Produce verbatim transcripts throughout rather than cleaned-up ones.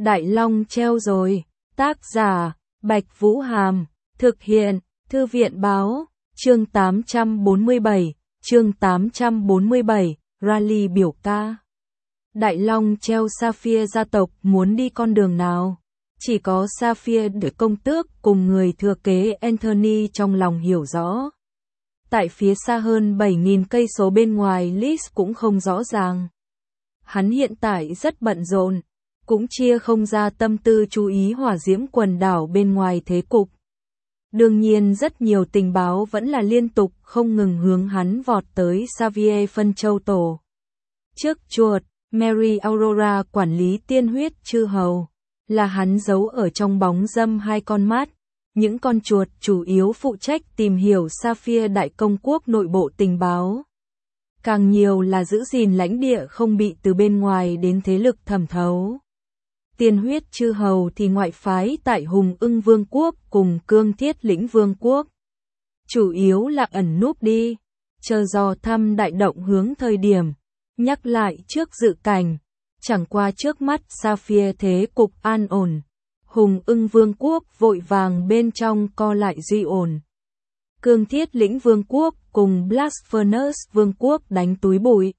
Đại Long treo rồi. Tác giả, Bạch Vũ Hàm. Thực hiện, Thư viện Báo. Chương tám trăm bốn mươi bảy. Chương tám trăm bốn mươi bảy. Rally biểu ca. Đại Long treo Sapphire gia tộc muốn đi con đường nào? Chỉ có Sapphire để công tước cùng người thừa kế Anthony trong lòng hiểu rõ. Tại phía xa hơn bảy nghìn cây số bên ngoài Liz cũng không rõ ràng. Hắn hiện tại rất bận rộn, cũng chia không ra tâm tư chú ý hỏa diễm quần đảo bên ngoài thế cục. Đương nhiên rất nhiều tình báo vẫn là liên tục không ngừng hướng hắn vọt tới Xavier phân châu tổ. Trước chuột, Mary Aurora quản lý tiên huyết chư hầu, là hắn giấu ở trong bóng dâm hai con mắt. Những con chuột chủ yếu phụ trách tìm hiểu Sapphire đại công quốc nội bộ tình báo. Càng nhiều là giữ gìn lãnh địa không bị từ bên ngoài đến thế lực thẩm thấu. Tiên huyết chư hầu thì ngoại phái tại Hùng Ưng Vương quốc cùng Cương Thiết Lĩnh Vương quốc. Chủ yếu là ẩn núp đi, chờ dò thăm đại động hướng thời điểm. Nhắc lại trước dự cảnh, chẳng qua trước mắt Sapphire thế cục an ổn. Hùng Ưng Vương quốc vội vàng bên trong co lại duy ổn. Cương Thiết Lĩnh Vương quốc cùng Blast Furnace Vương quốc đánh túi bụi.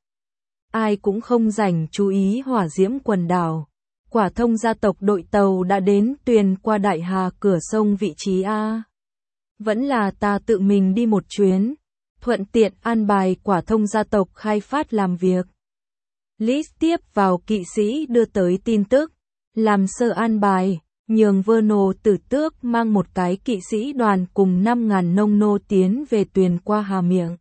Ai cũng không rảnh chú ý hỏa diễm quần đảo. Quả thông gia tộc đội tàu đã đến Tuyền qua Đại Hà cửa sông vị trí A. Vẫn là ta tự mình đi một chuyến, thuận tiện an bài quả thông gia tộc khai phát làm việc. Liz tiếp vào kỵ sĩ đưa tới tin tức, làm sơ an bài, nhường Verno tử tước mang một cái kỵ sĩ đoàn cùng năm ngàn nông nô tiến về Tuyền qua Hà Miệng.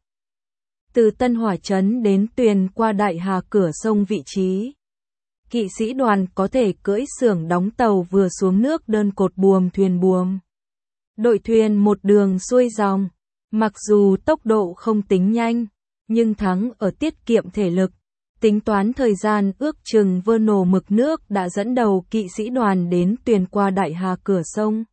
Từ Tân Hỏa Trấn đến Tuyền qua Đại Hà cửa sông vị trí. Kỵ sĩ đoàn có thể cưỡi xưởng đóng tàu vừa xuống nước đơn cột buồm thuyền buồm. Đội thuyền một đường xuôi dòng, mặc dù tốc độ không tính nhanh, nhưng thắng ở tiết kiệm thể lực. Tính toán thời gian ước chừng Verno mực nước đã dẫn đầu kỵ sĩ đoàn đến Tuyền qua Đại Hà cửa sông.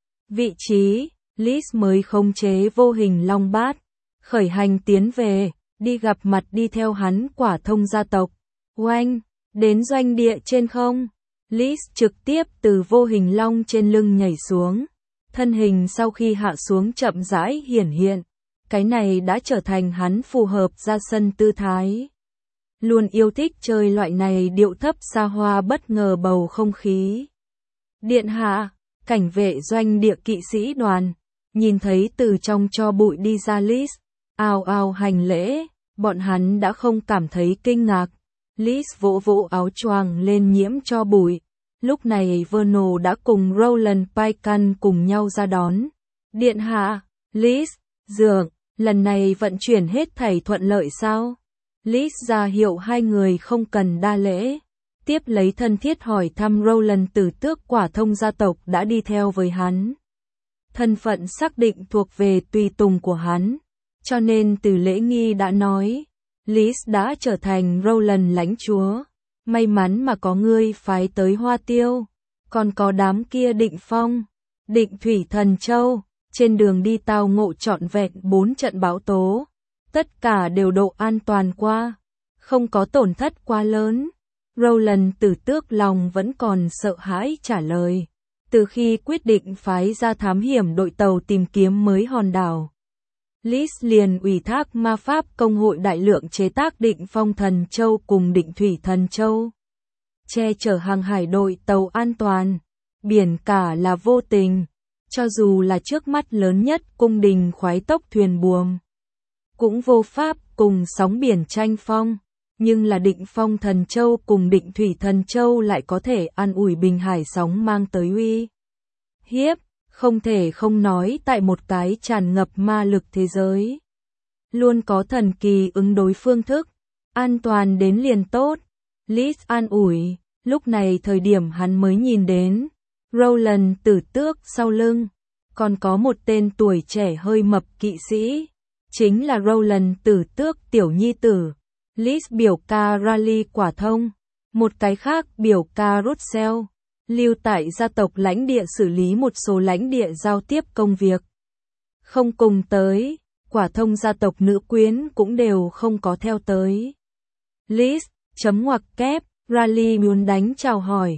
Vị trí, Liz mới khống chế vô hình long bát, khởi hành tiến về, đi gặp mặt đi theo hắn quả thông gia tộc. Oanh! Đến doanh địa trên không, Liz trực tiếp từ vô hình long trên lưng nhảy xuống, thân hình sau khi hạ xuống chậm rãi hiển hiện, cái này đã trở thành hắn phù hợp ra sân tư thái. Luôn yêu thích chơi loại này điệu thấp xa hoa bất ngờ bầu không khí. Điện hạ, cảnh vệ doanh địa kỵ sĩ đoàn, nhìn thấy từ trong cho bụi đi ra Liz, ào ào hành lễ, bọn hắn đã không cảm thấy kinh ngạc. Liz vỗ vỗ áo choàng lên nhiễm cho bụi. Lúc này Verno đã cùng Roland Paikan cùng nhau ra đón. Điện hạ, Liz, dường, lần này vận chuyển hết thảy thuận lợi sao? Liz ra hiệu hai người không cần đa lễ. Tiếp lấy thân thiết hỏi thăm Roland tử tước quả thông gia tộc đã đi theo với hắn. Thân phận xác định thuộc về tùy tùng của hắn. Cho nên từ lễ nghi đã nói. Liz đã trở thành Roland lãnh chúa. May mắn mà có ngươi phái tới Hoa Tiêu. Còn có đám kia Định Phong, Định Thủy Thần Châu. Trên đường đi tao ngộ trọn vẹn bốn trận bão tố. Tất cả đều độ an toàn qua. Không có tổn thất quá lớn. Roland tử tước lòng vẫn còn sợ hãi trả lời. Từ khi quyết định phái ra thám hiểm đội tàu tìm kiếm mới hòn đảo. Liz liền ủy thác ma pháp công hội đại lượng chế tác Định Phong Thần Châu cùng Định Thủy Thần Châu. Che chở hàng hải đội tàu an toàn. Biển cả là vô tình. Cho dù là trước mắt lớn nhất cung đình khoái tốc thuyền buồm. Cũng vô pháp cùng sóng biển tranh phong. Nhưng là Định Phong Thần Châu cùng Định Thủy Thần Châu lại có thể an ủi bình hải sóng mang tới uy hiếp. Không thể không nói tại một cái tràn ngập ma lực thế giới. Luôn có thần kỳ ứng đối phương thức. An toàn đến liền tốt. Liz an ủi. Lúc này thời điểm hắn mới nhìn đến. Roland tử tước sau lưng. Còn có một tên tuổi trẻ hơi mập kỵ sĩ. Chính là Roland tử tước tiểu nhi tử. Liz biểu ca Rally quả thông. Một cái khác biểu ca Russell. Lưu tại gia tộc lãnh địa xử lý một số lãnh địa giao tiếp công việc. Không cùng tới, quả thông gia tộc nữ quyến cũng đều không có theo tới. Liz, chấm ngoặc kép, Rally muốn đánh chào hỏi.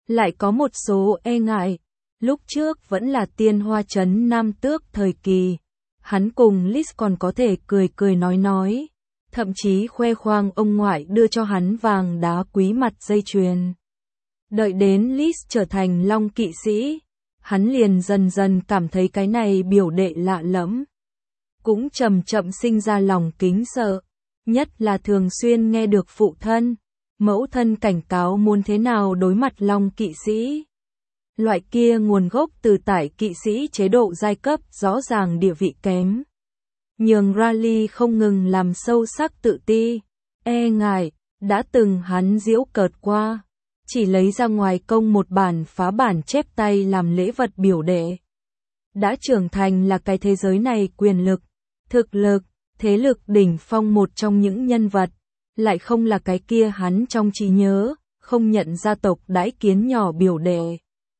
lại có một số e ngại. Lúc trước vẫn là tiên hoa trấn Nam Tước thời kỳ, hắn cùng Liz còn có thể cười cười nói nói, thậm chí khoe khoang ông ngoại đưa cho hắn vàng đá quý mặt dây chuyền. Đợi đến Liz trở thành Long kỵ sĩ, hắn liền dần dần cảm thấy cái này biểu đệ lạ lẫm. Cũng chậm chậm sinh ra lòng kính sợ, nhất là thường xuyên nghe được phụ thân, mẫu thân cảnh cáo muốn thế nào đối mặt Long kỵ sĩ. Loại kia nguồn gốc từ tại kỵ sĩ chế độ giai cấp rõ ràng địa vị kém. Nhường Riley không ngừng làm sâu sắc tự ti, e ngại, đã từng hắn giễu cợt qua, chỉ lấy ra ngoài công một bản phá bản chép tay làm lễ vật biểu đệ. Đã trưởng thành là cái thế giới này quyền lực, thực lực, thế lực đỉnh phong một trong những nhân vật, lại không là cái kia hắn trong trí nhớ, không nhận gia tộc đãi kiến nhỏ biểu đệ.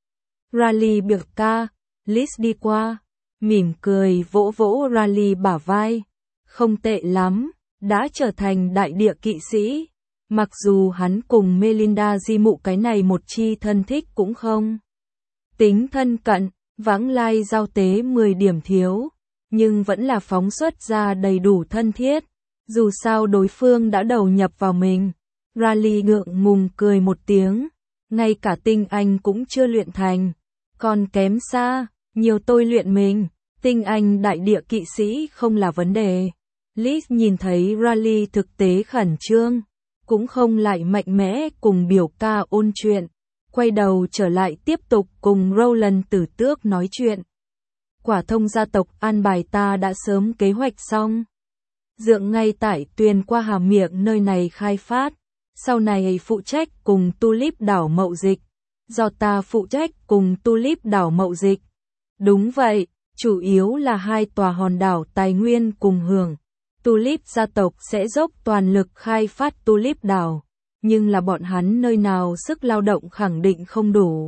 Riley biểu ca, Liz đi qua, mỉm cười vỗ vỗ Riley bả vai. Không tệ lắm, đã trở thành đại địa kỵ sĩ. Mặc dù hắn cùng Melinda di mụ cái này một chi thân thích cũng không tính thân cận, vãng lai giao tế mười điểm thiếu, nhưng vẫn là phóng xuất ra đầy đủ thân thiết. Dù sao đối phương đã đầu nhập vào mình. Riley ngượng ngùng cười một tiếng, ngay cả tinh anh cũng chưa luyện thành, còn kém xa, nhiều tôi luyện mình, tinh anh đại địa kỵ sĩ không là vấn đề. Liz nhìn thấy Riley thực tế khẩn trương, cũng không lại mạnh mẽ cùng biểu ca ôn chuyện, quay đầu trở lại tiếp tục cùng Roland Tử Tước nói chuyện. Quả thông gia tộc an bài ta đã sớm kế hoạch xong. Dượng ngay tại Tuyền qua Hà Miệng nơi này khai phát, sau này phụ trách cùng Tulip đảo mậu dịch, do ta phụ trách cùng Tulip đảo mậu dịch. Đúng vậy, chủ yếu là hai tòa hòn đảo tài nguyên cùng hưởng. Tulip gia tộc sẽ dốc toàn lực khai phát Tulip đảo, nhưng là bọn hắn nơi nào sức lao động khẳng định không đủ.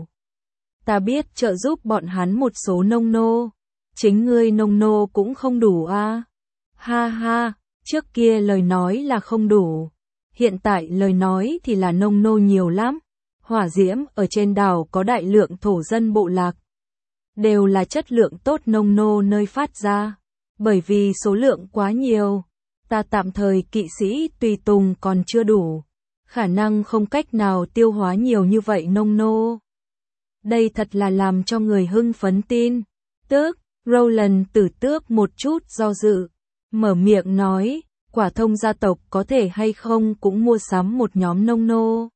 Ta biết trợ giúp bọn hắn một số nông nô, chính ngươi nông nô cũng không đủ a. À? Ha ha, trước kia lời nói là không đủ, hiện tại lời nói thì là nông nô nhiều lắm. Hỏa diễm ở trên đảo có đại lượng thổ dân bộ lạc, đều là chất lượng tốt nông nô nơi phát ra, bởi vì số lượng quá nhiều, ta tạm thời kỵ sĩ tùy tùng còn chưa đủ, khả năng không cách nào tiêu hóa nhiều như vậy nông nô. Đây thật là làm cho người hưng phấn tin. Tước, Roland Tử Tước một chút do dự, mở miệng nói, quả thông gia tộc có thể hay không cũng mua sắm một nhóm nông nô.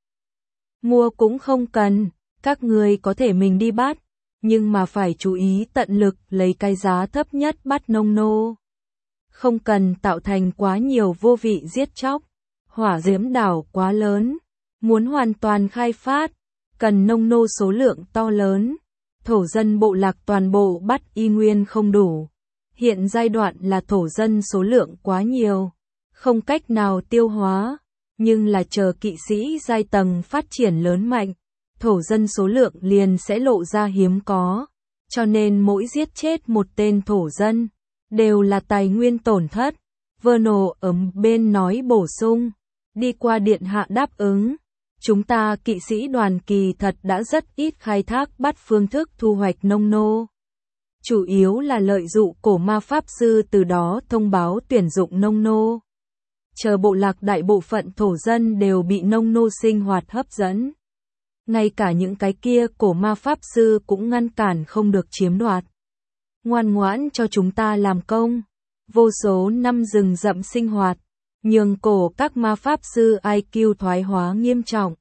Mua cũng không cần, các người có thể mình đi bắt, nhưng mà phải chú ý tận lực lấy cái giá thấp nhất bắt nông nô. Không cần tạo thành quá nhiều vô vị giết chóc, hỏa diễm đảo quá lớn, muốn hoàn toàn khai phát, cần nông nô số lượng to lớn, thổ dân bộ lạc toàn bộ bắt y nguyên không đủ. Hiện giai đoạn là thổ dân số lượng quá nhiều, không cách nào tiêu hóa, nhưng là chờ kỵ sĩ giai tầng phát triển lớn mạnh, thổ dân số lượng liền sẽ lộ ra hiếm có, cho nên mỗi giết chết một tên thổ dân, đều là tài nguyên tổn thất. Vernal ở bên nói bổ sung, đi qua điện hạ đáp ứng, chúng ta kỵ sĩ đoàn kỳ thật đã rất ít khai thác bắt phương thức thu hoạch nông nô. Chủ yếu là lợi dụng cổ ma pháp sư từ đó thông báo tuyển dụng nông nô. Chờ bộ lạc đại bộ phận thổ dân đều bị nông nô sinh hoạt hấp dẫn. Ngay cả những cái kia cổ ma pháp sư cũng ngăn cản không được chiếm đoạt. Ngoan ngoãn cho chúng ta làm công. Vô số năm rừng rậm sinh hoạt, nhường cổ các ma pháp sư i kiu thoái hóa nghiêm trọng.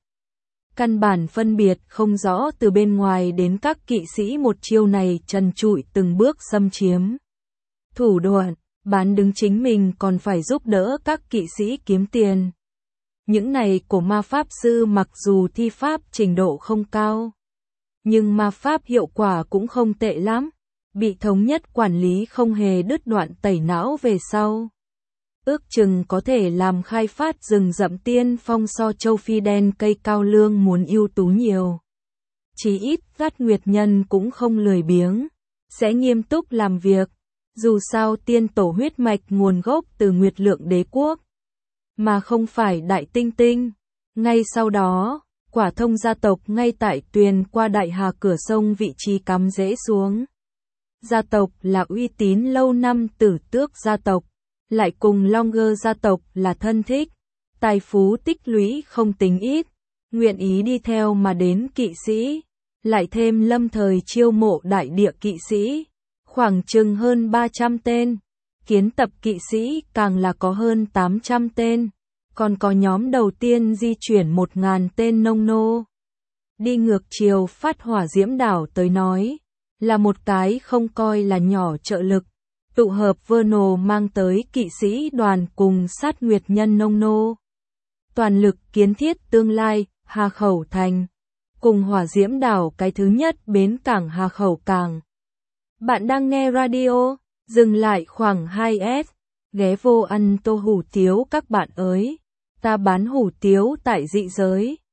Căn bản phân biệt không rõ từ bên ngoài đến các kỵ sĩ một chiêu này trần trụi từng bước xâm chiếm. Thủ đoạn, bán đứng chính mình còn phải giúp đỡ các kỵ sĩ kiếm tiền. Những này của ma pháp sư mặc dù thi pháp trình độ không cao, nhưng ma pháp hiệu quả cũng không tệ lắm. Bị thống nhất quản lý không hề đứt đoạn tẩy não về sau. Ước chừng có thể làm khai phát rừng rậm tiên phong so châu Phi đen cây cao lương muốn ưu tú nhiều. Chỉ ít Gát Nguyệt Nhân cũng không lười biếng, sẽ nghiêm túc làm việc. Dù sao tiên tổ huyết mạch nguồn gốc từ Nguyệt Lượng đế quốc, mà không phải Đại Tinh Tinh. Ngay sau đó, Quả thông gia tộc ngay tại Tuyền qua Đại Hà cửa sông vị trí cắm rễ xuống. Gia tộc là uy tín lâu năm Tử Tước gia tộc, lại cùng Longer gia tộc là thân thích, tài phú tích lũy không tính ít, nguyện ý đi theo mà đến kỵ sĩ, lại thêm lâm thời chiêu mộ đại địa kỵ sĩ, khoảng chừng hơn ba trăm tên, kiến tập kỵ sĩ càng là có hơn tám trăm tên, còn có nhóm đầu tiên di chuyển một nghìn tên nông nô. Đi ngược chiều phát hỏa diễm đảo tới nói, là một cái không coi là nhỏ trợ lực, tụ hợp Vernal mang tới kỵ sĩ đoàn cùng sát nguyệt nhân nông nô. Toàn lực kiến thiết tương lai, Hà Khẩu thành, cùng hỏa diễm đảo cái thứ nhất bến cảng Hà Khẩu cảng. Bạn đang nghe radio, dừng lại khoảng hai S, ghé vô ăn tô hủ tiếu các bạn ơi, ta bán hủ tiếu tại dị giới.